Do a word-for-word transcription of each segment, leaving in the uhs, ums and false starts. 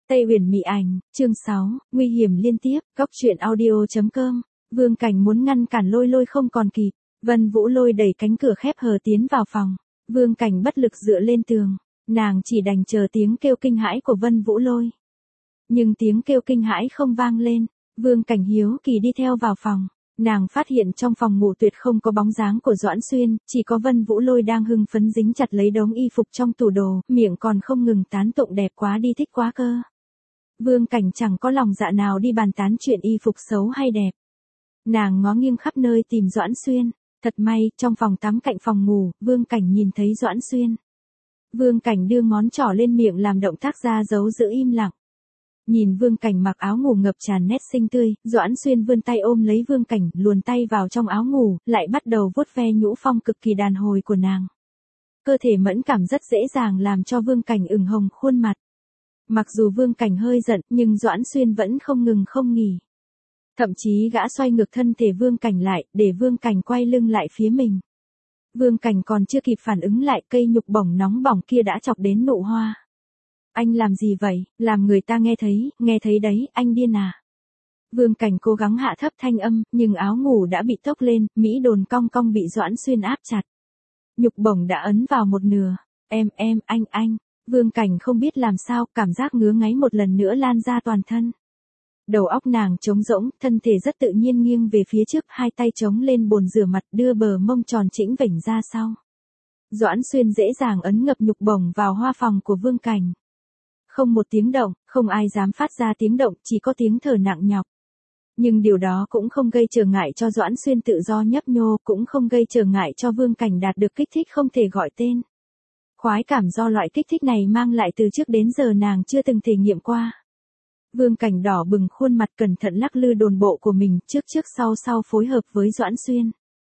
Tây Uyển Mị Ảnh, chương sáu, nguy hiểm liên tiếp, góc truyện audio chấm com. Vương Cảnh muốn ngăn cản Lôi Lôi không còn kịp. Vân Vũ Lôi đẩy cánh cửa khép hờ tiến vào phòng. Vương Cảnh bất lực dựa lên tường, nàng chỉ đành chờ tiếng kêu kinh hãi của Vân Vũ Lôi. Nhưng tiếng kêu kinh hãi không vang lên. Vương Cảnh hiếu kỳ đi theo vào phòng. Nàng phát hiện trong phòng ngủ tuyệt không có bóng dáng của Doãn Xuyên, chỉ có Vân Vũ Lôi đang hưng phấn dính chặt lấy đống y phục trong tủ đồ, miệng còn không ngừng tán tụng đẹp quá đi thích quá cơ. Vương Cảnh chẳng có lòng dạ nào đi bàn tán chuyện y phục xấu hay đẹp. Nàng ngó nghiêng khắp nơi tìm Doãn Xuyên. Thật may, trong phòng tắm cạnh phòng ngủ, Vương Cảnh nhìn thấy Doãn Xuyên. Vương Cảnh đưa ngón trỏ lên miệng làm động tác ra dấu giữ im lặng. Nhìn Vương Cảnh mặc áo ngủ ngập tràn nét xinh tươi, Doãn Xuyên vươn tay ôm lấy Vương Cảnh, luồn tay vào trong áo ngủ, lại bắt đầu vuốt ve nhũ phong cực kỳ đàn hồi của nàng. Cơ thể mẫn cảm rất dễ dàng làm cho Vương Cảnh ửng hồng khuôn mặt. Mặc dù Vương Cảnh hơi giận, nhưng Doãn Xuyên vẫn không ngừng không nghỉ. Thậm chí gã xoay ngược thân thể Vương Cảnh lại, để Vương Cảnh quay lưng lại phía mình. Vương Cảnh còn chưa kịp phản ứng lại, cây nhục bổng nóng bỏng kia đã chọc đến nụ hoa. Anh làm gì vậy, làm người ta nghe thấy, nghe thấy đấy, anh điên à. Vương Cảnh cố gắng hạ thấp thanh âm, nhưng áo ngủ đã bị tốc lên, Mỹ đồn cong cong bị Doãn Xuyên áp chặt. Nhục bổng đã ấn vào một nửa. Em, em, anh, anh. Vương Cảnh không biết làm sao, cảm giác ngứa ngáy một lần nữa lan ra toàn thân. Đầu óc nàng trống rỗng, thân thể rất tự nhiên nghiêng về phía trước, hai tay chống lên bồn rửa mặt, đưa bờ mông tròn chỉnh vểnh ra sau. Doãn Xuyên dễ dàng ấn ngập nhục bổng vào hoa phòng của Vương Cảnh. Không một tiếng động, không ai dám phát ra tiếng động, chỉ có tiếng thở nặng nhọc. Nhưng điều đó cũng không gây trở ngại cho Doãn Xuyên tự do nhấp nhô, cũng không gây trở ngại cho Vương Cảnh đạt được kích thích không thể gọi tên. Khoái cảm do loại kích thích này mang lại từ trước đến giờ nàng chưa từng thể nghiệm qua. Vương Cảnh đỏ bừng khuôn mặt cẩn thận lắc lư đồn bộ của mình, trước trước sau sau phối hợp với Doãn Xuyên.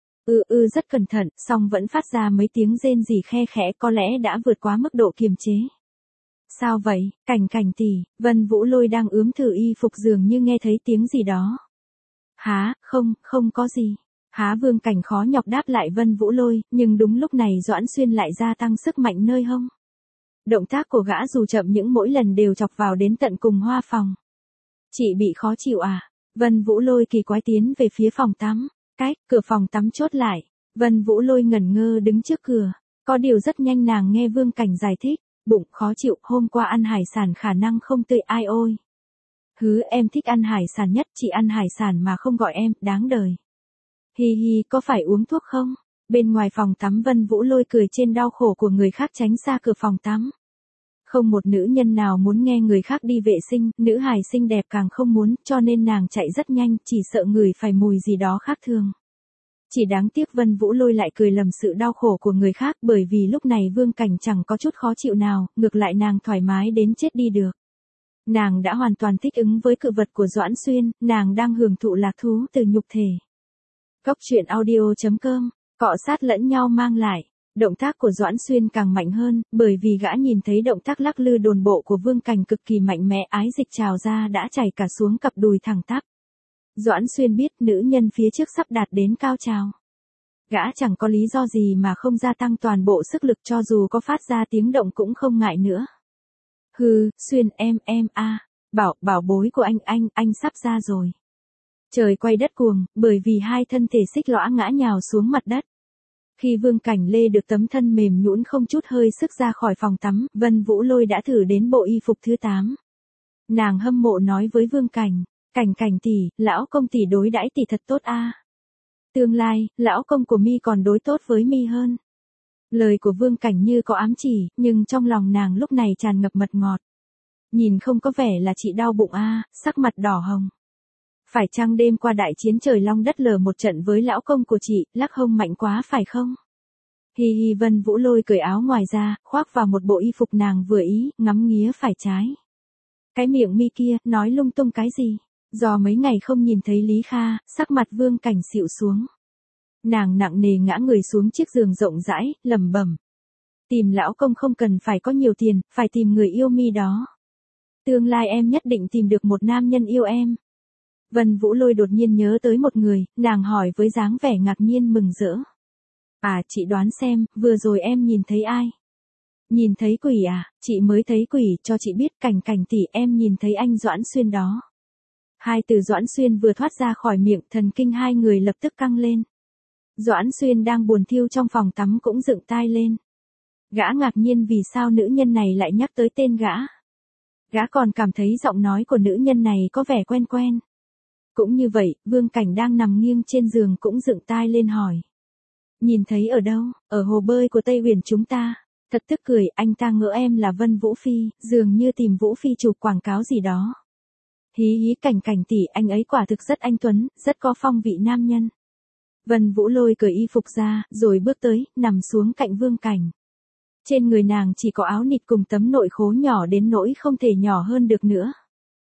Ừ ừ rất cẩn thận, song vẫn phát ra mấy tiếng rên rỉ khe khẽ, có lẽ đã vượt quá mức độ kiềm chế. Sao vậy, Cảnh Cảnh tỷ, Vân Vũ Lôi đang ướm thử y phục dường như nghe thấy tiếng gì đó. Hả, không, không có gì. Há Vương Cảnh khó nhọc đáp lại Vân Vũ Lôi, nhưng đúng lúc này Doãn Xuyên lại gia tăng sức mạnh nơi hông. Động tác của gã dù chậm những mỗi lần đều chọc vào đến tận cùng hoa phòng. Chị bị khó chịu à? Vân Vũ Lôi kỳ quái tiến về phía phòng tắm. Cách, cửa phòng tắm chốt lại. Vân Vũ Lôi ngẩn ngơ đứng trước cửa. Có điều rất nhanh nàng nghe Vương Cảnh giải thích. Bụng khó chịu, hôm qua ăn hải sản khả năng không tươi ai ôi. Hứ em thích ăn hải sản nhất, chị ăn hải sản mà không gọi em, đáng đời. Hi hi, có phải uống thuốc không? Bên ngoài phòng tắm Vân Vũ Lôi cười trên đau khổ của người khác tránh xa cửa phòng tắm. Không một nữ nhân nào muốn nghe người khác đi vệ sinh, nữ hài xinh đẹp càng không muốn, cho nên nàng chạy rất nhanh, chỉ sợ người phải mùi gì đó khác thường. Chỉ đáng tiếc Vân Vũ Lôi lại cười lầm sự đau khổ của người khác, bởi vì lúc này Vương Cảnh chẳng có chút khó chịu nào, ngược lại nàng thoải mái đến chết đi được. Nàng đã hoàn toàn thích ứng với cự vật của Doãn Xuyên, nàng đang hưởng thụ lạc thú từ nhục thể. Góc truyện audio chấm com, cọ sát lẫn nhau mang lại. Động tác của Doãn Xuyên càng mạnh hơn, bởi vì gã nhìn thấy động tác lắc lư đồn bộ của Vương Cảnh cực kỳ mạnh mẽ, ái dịch trào ra đã chảy cả xuống cặp đùi thẳng tắp. Doãn Xuyên biết nữ nhân phía trước sắp đạt đến cao trào. Gã chẳng có lý do gì mà không gia tăng toàn bộ sức lực, cho dù có phát ra tiếng động cũng không ngại nữa. Hừ, Xuyên em em a, bảo, bảo bối của anh anh, anh sắp ra rồi. Trời quay đất cuồng, bởi vì hai thân thể xích lõa ngã nhào xuống mặt đất. Khi Vương Cảnh lê được tấm thân mềm nhũn không chút hơi sức ra khỏi phòng tắm, Vân Vũ Lôi đã thử đến bộ y phục thứ tám. Nàng hâm mộ nói với Vương Cảnh, Cảnh Cảnh tỷ, lão công tỷ đối đãi tỷ thật tốt a. Tương lai, lão công của mi còn đối tốt với mi hơn. Lời của Vương Cảnh như có ám chỉ, nhưng trong lòng nàng lúc này tràn ngập mật ngọt. Nhìn không có vẻ là chị đau bụng a, sắc mặt đỏ hồng. Phải chăng đêm qua đại chiến trời long đất lở một trận với lão công của chị, lắc hông mạnh quá phải không? Hi hi Vân Vũ Lôi cởi áo ngoài ra, khoác vào một bộ y phục nàng vừa ý, ngắm nghía phải trái. Cái miệng mi kia, nói lung tung cái gì? Do mấy ngày không nhìn thấy Lý Kha, sắc mặt Vương Cảnh xịu xuống. Nàng nặng nề ngã người xuống chiếc giường rộng rãi, lẩm bẩm. Tìm lão công không cần phải có nhiều tiền, phải tìm người yêu mi đó. Tương lai em nhất định tìm được một nam nhân yêu em. Vân Vũ Lôi đột nhiên nhớ tới một người, nàng hỏi với dáng vẻ ngạc nhiên mừng rỡ. À chị đoán xem, vừa rồi em nhìn thấy ai? Nhìn thấy quỷ à, chị mới thấy quỷ, cho chị biết Cảnh Cảnh tỷ em nhìn thấy anh Doãn Xuyên đó. Hai từ Doãn Xuyên vừa thoát ra khỏi miệng, thần kinh hai người lập tức căng lên. Doãn Xuyên đang buồn thiu trong phòng tắm cũng dựng tai lên. Gã ngạc nhiên vì sao nữ nhân này lại nhắc tới tên gã. Gã còn cảm thấy giọng nói của nữ nhân này có vẻ quen quen. Cũng như vậy, Vương Cảnh đang nằm nghiêng trên giường cũng dựng tai lên hỏi. Nhìn thấy ở đâu? Ở hồ bơi của Tây Huyền chúng ta. Thật tức cười, anh ta ngỡ em là Vân Vũ Phi, dường như tìm Vũ Phi chụp quảng cáo gì đó. Hí hí Cảnh Cảnh tỷ, anh ấy quả thực rất anh tuấn, rất có phong vị nam nhân. Vân Vũ Lôi cởi y phục ra, rồi bước tới, nằm xuống cạnh Vương Cảnh. Trên người nàng chỉ có áo nịt cùng tấm nội khố nhỏ đến nỗi không thể nhỏ hơn được nữa.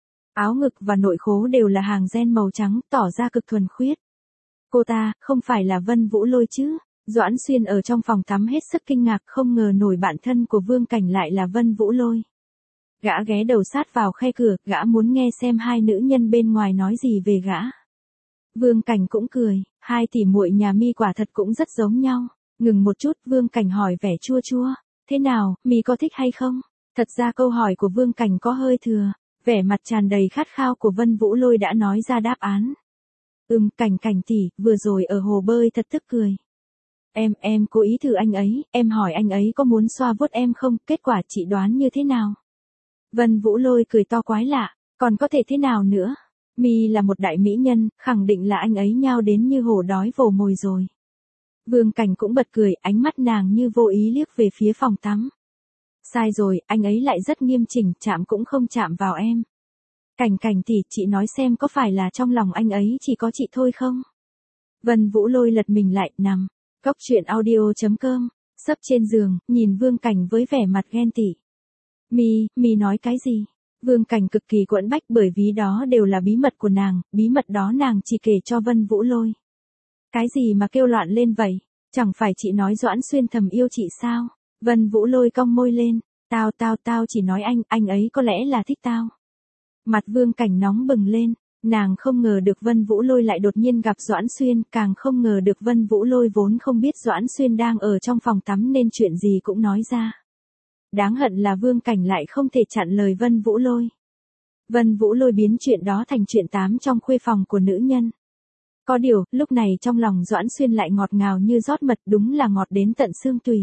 Áo ngực và nội khố đều là hàng ren màu trắng, tỏ ra cực thuần khiết. Cô ta, không phải là Vân Vũ Lôi chứ? Doãn Xuyên ở trong phòng tắm hết sức kinh ngạc, không ngờ nổi bạn thân của Vương Cảnh lại là Vân Vũ Lôi. Gã ghé đầu sát vào khe cửa, gã muốn nghe xem hai nữ nhân bên ngoài nói gì về gã. Vương Cảnh cũng cười, hai tỷ muội nhà Mi quả thật cũng rất giống nhau. Ngừng một chút, Vương Cảnh hỏi vẻ chua chua, thế nào, Mi có thích hay không? Thật ra câu hỏi của Vương Cảnh có hơi thừa, vẻ mặt tràn đầy khát khao của Vân Vũ Lôi đã nói ra đáp án. Ừm, Cảnh Cảnh tỷ, vừa rồi ở hồ bơi thật tức cười. Em, em cố ý thử anh ấy, em hỏi anh ấy có muốn xoa vuốt em không, kết quả chị đoán như thế nào? Vân Vũ Lôi cười to quái lạ, còn có thể thế nào nữa? Mi là một đại mỹ nhân, khẳng định là anh ấy nhao đến như hổ đói vồ mồi rồi. Vương Cảnh cũng bật cười, ánh mắt nàng như vô ý liếc về phía phòng tắm. Sai rồi, anh ấy lại rất nghiêm chỉnh, chạm cũng không chạm vào em. Cảnh Cảnh tỷ, chị nói xem có phải là trong lòng anh ấy chỉ có chị thôi không? Vân Vũ Lôi lật mình lại, nằm. Góc truyện audio chấm com, sấp trên giường, nhìn Vương Cảnh với vẻ mặt ghen tị. Mi, Mi nói cái gì? Vương Cảnh cực kỳ quẫn bách bởi vì đó đều là bí mật của nàng, bí mật đó nàng chỉ kể cho Vân Vũ Lôi. Cái gì mà kêu loạn lên vậy? Chẳng phải chị nói Doãn Xuyên thầm yêu chị sao? Vân Vũ Lôi cong môi lên, tao tao tao chỉ nói anh, anh ấy có lẽ là thích tao. Mặt Vương Cảnh nóng bừng lên, nàng không ngờ được Vân Vũ Lôi lại đột nhiên gặp Doãn Xuyên, càng không ngờ được Vân Vũ Lôi vốn không biết Doãn Xuyên đang ở trong phòng tắm nên chuyện gì cũng nói ra. Đáng hận là Vương Cảnh lại không thể chặn lời Vân Vũ Lôi. Vân Vũ Lôi biến chuyện đó thành chuyện tám trong khuê phòng của nữ nhân. Có điều, lúc này trong lòng Doãn Xuyên lại ngọt ngào như rót mật, đúng là ngọt đến tận xương tùy.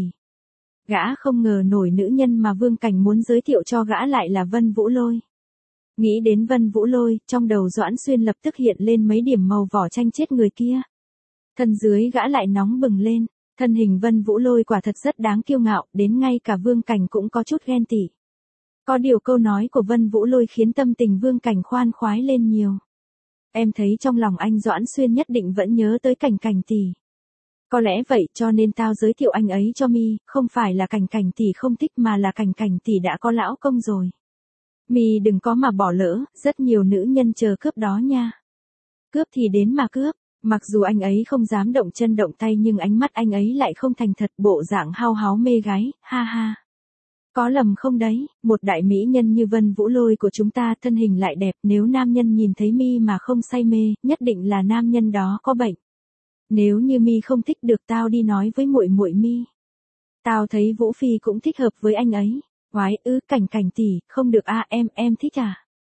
Gã không ngờ nổi nữ nhân mà Vương Cảnh muốn giới thiệu cho gã lại là Vân Vũ Lôi. Nghĩ đến Vân Vũ Lôi, trong đầu Doãn Xuyên lập tức hiện lên mấy điểm màu vỏ chanh chết người kia. Thân dưới gã lại nóng bừng lên, thân hình Vân Vũ Lôi quả thật rất đáng kiêu ngạo, đến ngay cả Vương Cảnh cũng có chút ghen tị. Có điều câu nói của Vân Vũ Lôi khiến tâm tình Vương Cảnh khoan khoái lên nhiều. Em thấy trong lòng anh Doãn Xuyên nhất định vẫn nhớ tới Cảnh Cảnh tỷ. Có lẽ vậy cho nên tao giới thiệu anh ấy cho Mi, không phải là Cảnh Cảnh tỷ không thích mà là Cảnh Cảnh tỷ đã có lão công rồi. Mi đừng có mà bỏ lỡ, rất nhiều nữ nhân chờ cướp đó nha. Cướp thì đến mà cướp, mặc dù anh ấy không dám động chân động tay nhưng ánh mắt anh ấy lại không thành thật, bộ dạng hao háo mê gái, ha ha. Có lầm không đấy, một đại mỹ nhân như Vân Vũ Lôi của chúng ta thân hình lại đẹp, nếu nam nhân nhìn thấy Mi mà không say mê, nhất định là nam nhân đó có bệnh. Nếu như Mi không thích được tao đi nói với muội muội Mi. Tao thấy Vũ Phi cũng thích hợp với anh ấy. Oái ư, Cảnh Cảnh tỷ, không được a em, em thích à?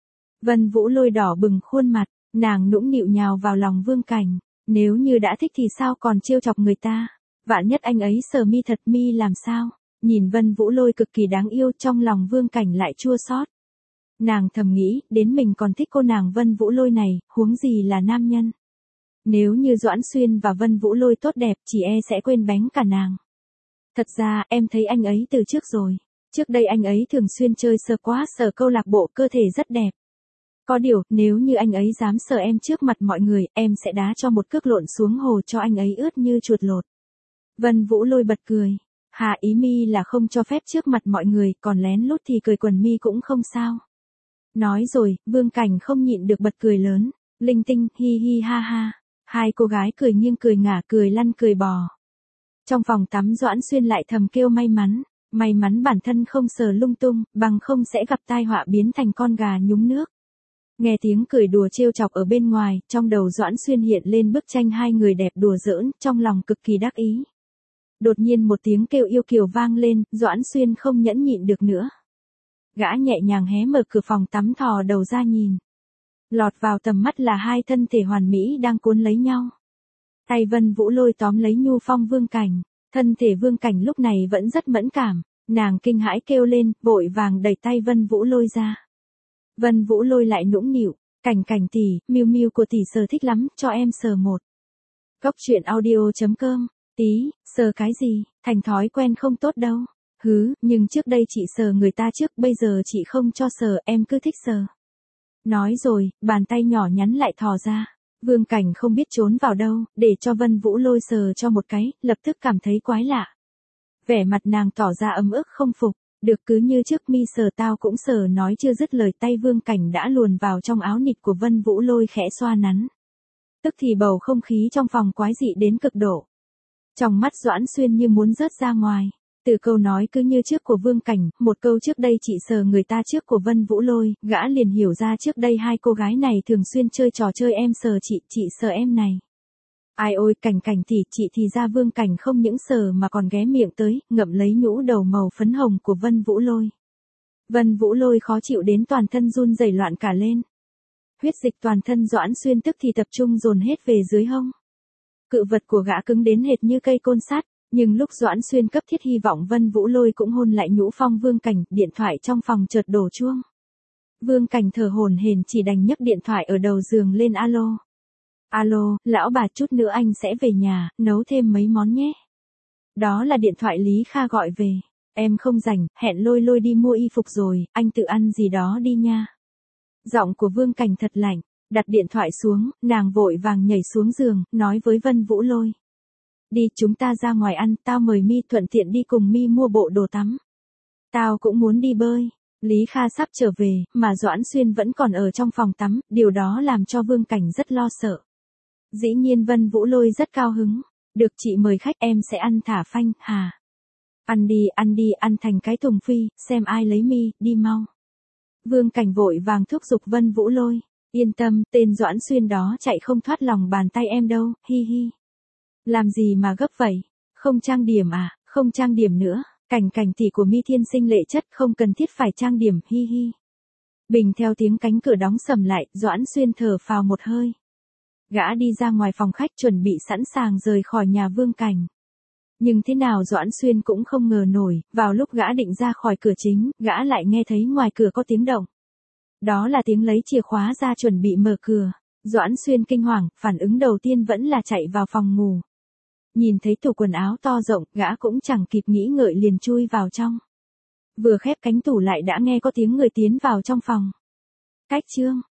Vân Vũ Lôi đỏ bừng khuôn mặt, nàng nũng nịu nhào vào lòng Vương Cảnh, nếu như đã thích thì sao còn trêu chọc người ta? Vạn nhất anh ấy sờ Mi thật, Mi làm sao? Nhìn Vân Vũ Lôi cực kỳ đáng yêu, trong lòng Vương Cảnh lại chua xót. Nàng thầm nghĩ, đến mình còn thích cô nàng Vân Vũ Lôi này, huống gì là nam nhân. Nếu như Doãn Xuyên và Vân Vũ Lôi tốt đẹp, chỉ e sẽ quên bánh cả nàng. Thật ra, em thấy anh ấy từ trước rồi. Trước đây anh ấy thường xuyên chơi squash ở câu lạc bộ, cơ thể rất đẹp. Có điều, nếu như anh ấy dám sờ em trước mặt mọi người, em sẽ đá cho một cước lộn xuống hồ cho anh ấy ướt như chuột lột. Vân Vũ Lôi bật cười. Hà, ý Mi là không cho phép trước mặt mọi người, còn lén lút thì cười quần Mi cũng không sao. Nói rồi, Vương Cảnh không nhịn được bật cười lớn. Linh tinh, hi hi ha ha. Hai cô gái cười nghiêng cười ngả, cười lăn cười bò. Trong phòng tắm Doãn Xuyên lại thầm kêu may mắn. May mắn bản thân không sờ lung tung, bằng không sẽ gặp tai họa biến thành con gà nhúng nước. Nghe tiếng cười đùa trêu chọc ở bên ngoài, trong đầu Doãn Xuyên hiện lên bức tranh hai người đẹp đùa giỡn, trong lòng cực kỳ đắc ý. Đột nhiên một tiếng kêu yêu kiều vang lên, Doãn Xuyên không nhẫn nhịn được nữa. Gã nhẹ nhàng hé mở cửa phòng tắm thò đầu ra nhìn. Lọt vào tầm mắt là hai thân thể hoàn mỹ đang cuốn lấy nhau. Tay Vân Vũ Lôi tóm lấy nhu phong Vương Cảnh, thân thể Vương Cảnh lúc này vẫn rất mẫn cảm, nàng kinh hãi kêu lên, vội vàng đẩy tay Vân Vũ Lôi ra. Vân Vũ Lôi lại nũng nịu, Cảnh Cảnh tỷ, miu miu của tỷ sờ thích lắm, cho em sờ một. Cốc truyện audio chấm com, tí, sờ cái gì, thành thói quen không tốt đâu. Hứ, nhưng trước đây chị sờ người ta trước, bây giờ chị không cho sờ, em cứ thích sờ. Nói rồi, bàn tay nhỏ nhắn lại thò ra. Vương Cảnh không biết trốn vào đâu, để cho Vân Vũ Lôi sờ cho một cái, lập tức cảm thấy quái lạ. Vẻ mặt nàng tỏ ra ấm ức không phục, được cứ như trước mi sờ tao cũng sờ, nói chưa dứt lời tay Vương Cảnh đã luồn vào trong áo nịt của Vân Vũ Lôi khẽ xoa nắn. Tức thì bầu không khí trong phòng quái dị đến cực độ. Trong mắt Doãn Xuyên như muốn rớt ra ngoài. Từ câu nói cứ như trước của Vương Cảnh, một câu trước đây chị sờ người ta trước của Vân Vũ Lôi, gã liền hiểu ra trước đây hai cô gái này thường xuyên chơi trò chơi em sờ chị, chị sờ em này. Ai ôi, Cảnh Cảnh tỷ, chị thì ra Vương Cảnh không những sờ mà còn ghé miệng tới, ngậm lấy nhũ đầu màu phấn hồng của Vân Vũ Lôi. Vân Vũ Lôi khó chịu đến toàn thân run rẩy loạn cả lên. Huyết dịch toàn thân Doãn Xuyên tức thì tập trung dồn hết về dưới hông. Cự vật của gã cứng đến hệt như cây côn sắt. Nhưng lúc Doãn Xuyên cấp thiết hy vọng Vân Vũ Lôi cũng hôn lại nhũ phong Vương Cảnh, điện thoại trong phòng chợt đổ chuông. Vương Cảnh thở hổn hển chỉ đành nhấc điện thoại ở đầu giường lên alo. Alo, lão bà, chút nữa anh sẽ về nhà, nấu thêm mấy món nhé. Đó là điện thoại Lý Kha gọi về. Em không rảnh, hẹn Lôi Lôi đi mua y phục rồi, anh tự ăn gì đó đi nha. Giọng của Vương Cảnh thật lạnh, đặt điện thoại xuống, nàng vội vàng nhảy xuống giường, nói với Vân Vũ Lôi. Đi, chúng ta ra ngoài ăn, tao mời mi, thuận tiện đi cùng mi mua bộ đồ tắm. Tao cũng muốn đi bơi. Lý Kha sắp trở về, mà Doãn Xuyên vẫn còn ở trong phòng tắm, điều đó làm cho Vương Cảnh rất lo sợ. Dĩ nhiên Vân Vũ Lôi rất cao hứng. Được chị mời khách, em sẽ ăn thả phanh, hà. Ăn đi, ăn đi, ăn thành cái thùng phi, xem ai lấy mi, đi mau. Vương Cảnh vội vàng thúc giục Vân Vũ Lôi. Yên tâm, tên Doãn Xuyên đó chạy không thoát lòng bàn tay em đâu, hi hi. Làm gì mà gấp vậy? Không trang điểm à? Không trang điểm nữa. Cảnh Cảnh tỷ của mi thiên sinh lệ chất, không cần thiết phải trang điểm, hi hi. Bình theo tiếng cánh cửa đóng sầm lại, Doãn Xuyên thở phào một hơi. Gã đi ra ngoài phòng khách chuẩn bị sẵn sàng rời khỏi nhà Vương Cảnh. Nhưng thế nào Doãn Xuyên cũng không ngờ nổi, vào lúc gã định ra khỏi cửa chính, gã lại nghe thấy ngoài cửa có tiếng động. Đó là tiếng lấy chìa khóa ra chuẩn bị mở cửa. Doãn Xuyên kinh hoàng, phản ứng đầu tiên vẫn là chạy vào phòng ngủ. Nhìn thấy tủ quần áo to rộng, gã cũng chẳng kịp nghĩ ngợi liền chui vào trong. Vừa khép cánh tủ lại đã nghe có tiếng người tiến vào trong phòng. Cách chương